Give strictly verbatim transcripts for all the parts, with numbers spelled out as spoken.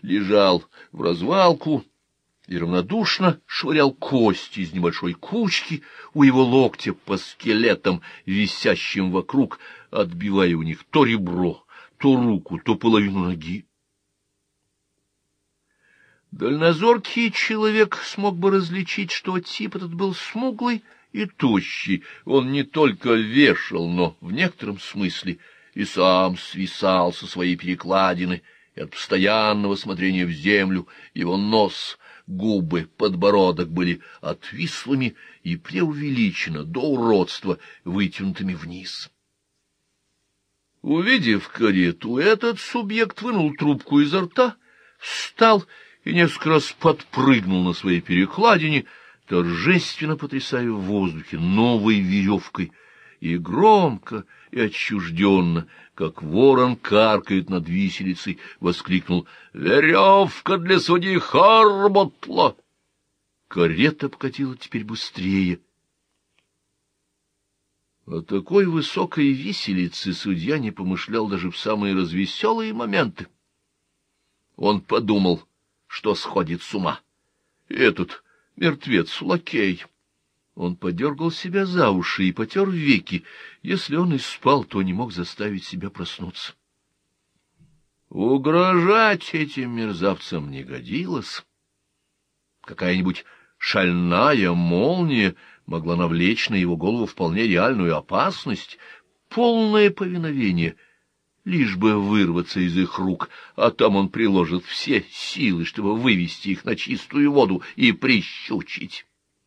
лежал в развалку и равнодушно швырял кости из небольшой кучки у его локтя по скелетам, висящим вокруг, отбивая у них то ребро, то руку, то половину ноги. Дальнозоркий человек смог бы различить, что тип этот был смуглый и тощий. Он не только вешал, но в некотором смысле и сам свисал со своей перекладины, и от постоянного смотрения в землю его нос, губы, подбородок были отвислыми и преувеличенно до уродства вытянутыми вниз. Увидев карету, этот субъект вынул трубку изо рта, встал и несколько раз подпрыгнул на своей перекладине, торжественно потрясая в воздухе новой веревкой, и громко и отчужденно, как ворон каркает над виселицей, воскликнул: «Веревка для судьи Харботла!» Карета покатила теперь быстрее. О такой высокой виселице судья не помышлял даже в самые развеселые моменты. Он подумал, что сходит с ума. Этот мертвец-лакей. Он подергал себя за уши и потер веки. Если он и спал, то не мог заставить себя проснуться. Угрожать этим мерзавцам не годилось. Какая-нибудь шальная молния могла навлечь на его голову вполне реальную опасность, полное повиновение, лишь бы вырваться из их рук, а там он приложит все силы, чтобы вывести их на чистую воду и прищучить.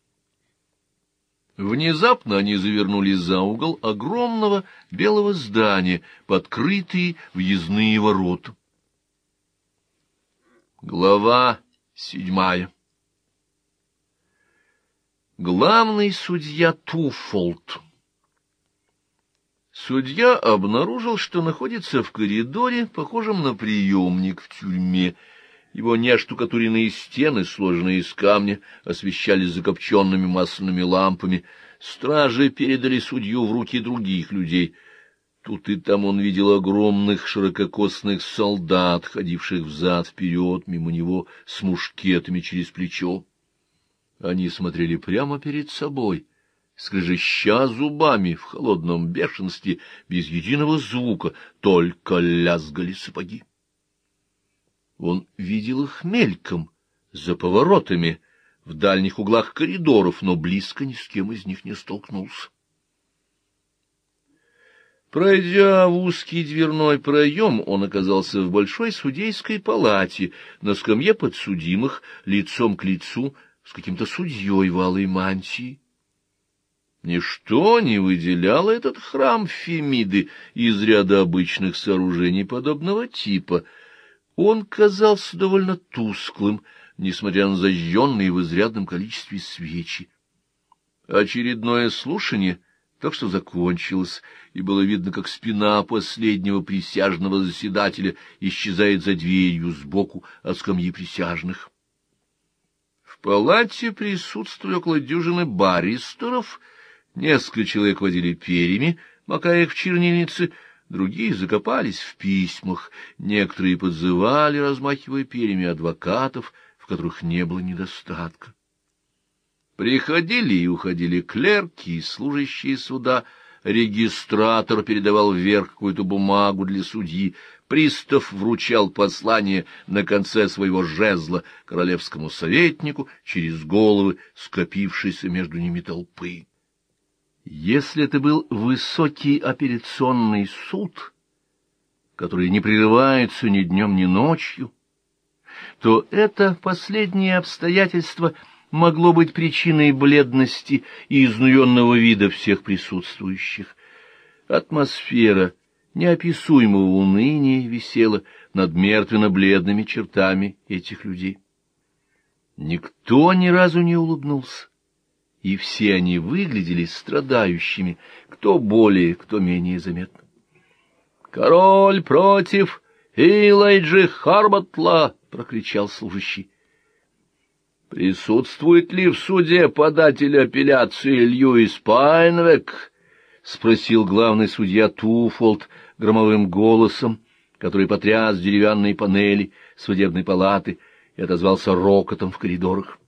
Внезапно они завернули за угол огромного белого здания, подкрытые въездные ворота. Глава седьмая. Главный судья Туфолд. Судья обнаружил, что находится в коридоре, похожем на приемник в тюрьме. Его неоштукатуренные стены, сложенные из камня, освещались закопченными масляными лампами. Стражи передали судью в руки других людей. Тут и там он видел огромных ширококосных солдат, ходивших взад-вперед мимо него с мушкетами через плечо. Они смотрели прямо перед собой, скрежеща зубами в холодном бешенстве, без единого звука, только лязгали сапоги. Он видел их мельком, за поворотами, в дальних углах коридоров, но близко ни с кем из них не столкнулся. Пройдя в узкий дверной проем, он оказался в большой судейской палате, на скамье подсудимых, лицом к лицу, с каким-то судьей в алой мантии. Ничто не выделяло этот храм Фемиды из ряда обычных сооружений подобного типа. Он казался довольно тусклым, несмотря на зажженные в изрядном количестве свечи. Очередное слушание только что закончилось, и было видно, как спина последнего присяжного заседателя исчезает за дверью сбоку от скамьи присяжных. В палате присутствовали около дюжины баристеров, несколько человек водили перьями, макая их в чернильницы, другие закопались в письмах, некоторые подзывали, размахивая перьями, адвокатов, в которых не было недостатка. Приходили и уходили клерки и служащие суда, регистратор передавал вверх какую-то бумагу для судьи, пристав вручал послание на конце своего жезла королевскому советнику через головы скопившейся между ними толпы. Если это был высокий апелляционный суд, который не прерывается ни днем, ни ночью, то это последнее обстоятельство могло быть причиной бледности и изнуренного вида всех присутствующих. Атмосфера неописуемого уныния висела над мертвенно-бледными чертами этих людей. Никто ни разу не улыбнулся, и все они выглядели страдающими, кто более, кто менее заметно. «Король против Элайджи Харботла!» — прокричал служащий. «Присутствует ли в суде податель апелляции Льюис Пайнвек?» — спросил главный судья Туфолд громовым голосом, который потряс деревянные панели, судебной палаты и отозвался рокотом в коридорах.